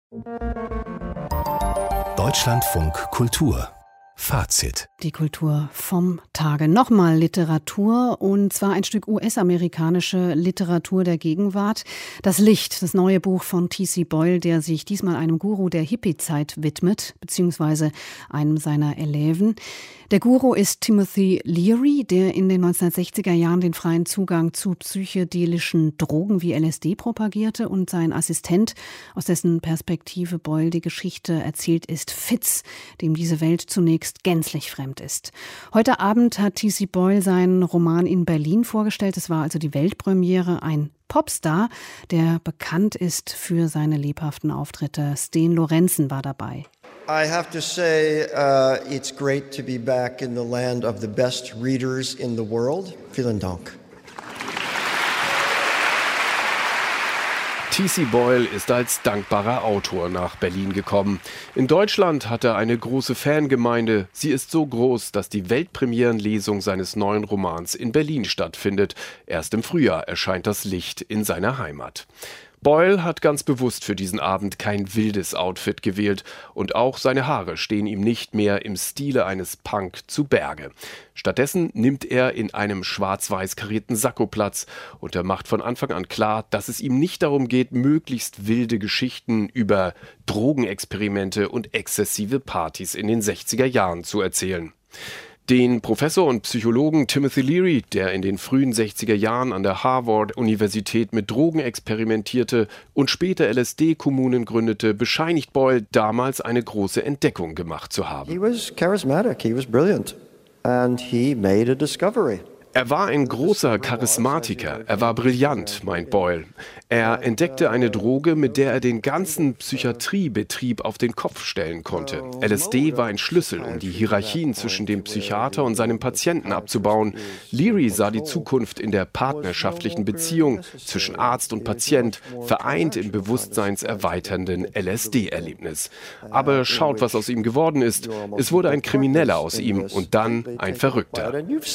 Deutschlandfunk Kultur Fazit. Die Kultur vom Tage. Nochmal Literatur, und zwar ein Stück US-amerikanische Literatur der Gegenwart. Das Licht, das neue Buch von T.C. Boyle, der sich diesmal einem Guru der Hippie-Zeit widmet, beziehungsweise einem seiner Eleven. Der Guru ist Timothy Leary, der in den 1960er Jahren den freien Zugang zu psychedelischen Drogen wie LSD propagierte, und sein Assistent, aus dessen Perspektive Boyle die Geschichte erzählt, ist Fitz, dem diese Welt zunächst gänzlich fremd ist. Heute Abend hat T.C. Boyle seinen Roman in Berlin vorgestellt. Es war also die Weltpremiere. Ein Popstar, der bekannt ist für seine lebhaften Auftritte. Sten Lorenzen war dabei. I have to say, it's great to be back in the land of the best readers in the world. Vielen Dank. T.C. Boyle ist als dankbarer Autor nach Berlin gekommen. In Deutschland hat er eine große Fangemeinde. Sie ist so groß, dass die Weltpremierenlesung seines neuen Romans in Berlin stattfindet. Erst im Frühjahr erscheint das Licht in seiner Heimat. Boyle hat ganz bewusst für diesen Abend kein wildes Outfit gewählt, und auch seine Haare stehen ihm nicht mehr im Stile eines Punk zu Berge. Stattdessen nimmt er in einem schwarz-weiß karierten Sakko Platz, und er macht von Anfang an klar, dass es ihm nicht darum geht, möglichst wilde Geschichten über Drogenexperimente und exzessive Partys in den 60er Jahren zu erzählen. Den Professor und Psychologen Timothy Leary, der in den frühen 60er Jahren an der Harvard-Universität mit Drogen experimentierte und später LSD-Kommunen gründete, bescheinigt Boyle, damals eine große Entdeckung gemacht zu haben. He was charismatic, he was brilliant, and he made a discovery. Er war ein großer Charismatiker, er war brillant, meint Boyle. Er entdeckte eine Droge, mit der er den ganzen Psychiatriebetrieb auf den Kopf stellen konnte. LSD war ein Schlüssel, um die Hierarchien zwischen dem Psychiater und seinem Patienten abzubauen. Leary sah die Zukunft in der partnerschaftlichen Beziehung zwischen Arzt und Patient, vereint im bewusstseinserweiternden LSD-Erlebnis. Aber schaut, was aus ihm geworden ist. Es wurde ein Krimineller aus ihm und dann ein Verrückter.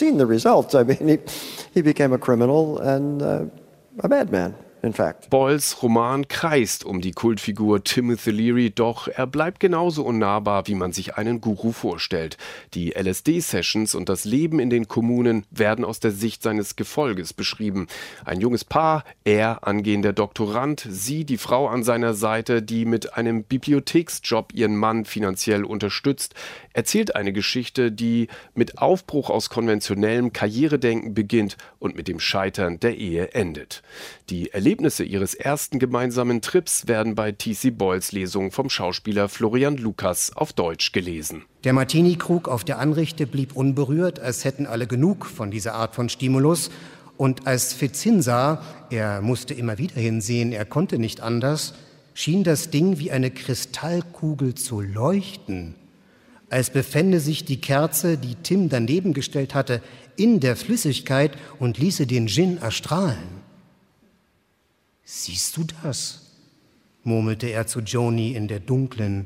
He became a criminal and a madman. Boyles Roman kreist um die Kultfigur Timothy Leary, doch er bleibt genauso unnahbar, wie man sich einen Guru vorstellt. Die LSD-Sessions und das Leben in den Kommunen werden aus der Sicht seines Gefolges beschrieben. Ein junges Paar, er angehender Doktorand, sie die Frau an seiner Seite, die mit einem Bibliotheksjob ihren Mann finanziell unterstützt, erzählt eine Geschichte, die mit Aufbruch aus konventionellem Karrieredenken beginnt und mit dem Scheitern der Ehe endet. Die Erlebnisse ihres ersten gemeinsamen Trips werden bei T.C. Boyles Lesung vom Schauspieler Florian Lucas auf Deutsch gelesen. Der Martini-Krug auf der Anrichte blieb unberührt, als hätten alle genug von dieser Art von Stimulus. Und als Fitz hinsah, er musste immer wieder hinsehen, er konnte nicht anders, schien das Ding wie eine Kristallkugel zu leuchten, als befände sich die Kerze, die Tim daneben gestellt hatte, in der Flüssigkeit und ließe den Gin erstrahlen. »Siehst du das?«, murmelte er zu Joni in der dunklen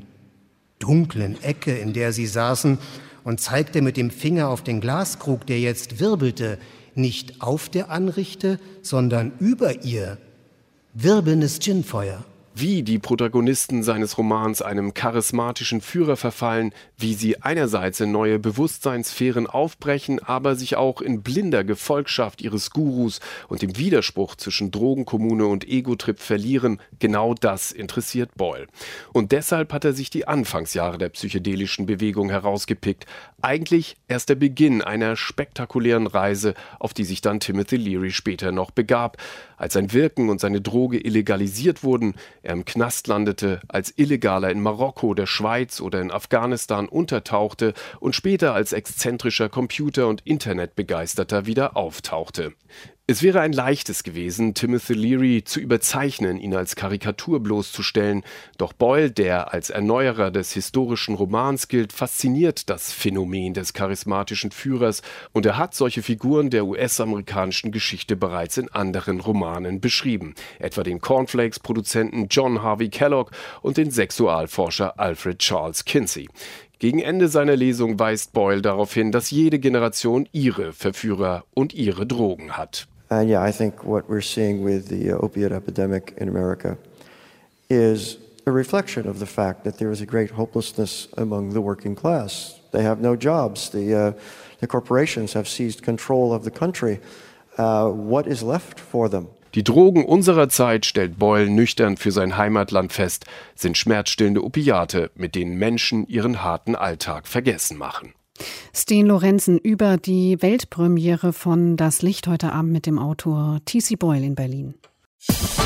Ecke, in der sie saßen, und zeigte mit dem Finger auf den Glaskrug, der jetzt wirbelte, nicht auf der Anrichte, sondern über ihr. Wirbelndes Ginfeuer. Wie die Protagonisten seines Romans einem charismatischen Führer verfallen, wie sie einerseits in neue Bewusstseinssphären aufbrechen, aber sich auch in blinder Gefolgschaft ihres Gurus und im Widerspruch zwischen Drogenkommune und Ego-Trip verlieren, genau das interessiert Boyle. Und deshalb hat er sich die Anfangsjahre der psychedelischen Bewegung herausgepickt. Eigentlich erst der Beginn einer spektakulären Reise, auf die sich dann Timothy Leary später noch begab, als sein Wirken und seine Droge illegalisiert wurden, er im Knast landete, als Illegaler in Marokko, der Schweiz oder in Afghanistan untertauchte und später als exzentrischer Computer- und Internetbegeisterter wieder auftauchte. Es wäre ein leichtes gewesen, Timothy Leary zu überzeichnen, ihn als Karikatur bloßzustellen. Doch Boyle, der als Erneuerer des historischen Romans gilt, fasziniert das Phänomen des charismatischen Führers, und er hat solche Figuren der US-amerikanischen Geschichte bereits in anderen Romanen beschrieben, etwa den Cornflakes-Produzenten John Harvey Kellogg und den Sexualforscher Alfred Charles Kinsey. Gegen Ende seiner Lesung weist Boyle darauf hin, dass jede Generation ihre Verführer und ihre Drogen hat. And yeah, I think what we're seeing with the opiate epidemic in America is a reflection of the fact that there is a great hopelessness among the working class. They have no jobs. The corporations have seized control of the country. What is left for them? Die Drogen unserer Zeit, stellt Boyle nüchtern für sein Heimatland fest, sind schmerzstillende Opiate, mit denen Menschen ihren harten Alltag vergessen machen. Sten Lorenzen über die Weltpremiere von Das Licht heute Abend mit dem Autor T.C. Boyle in Berlin.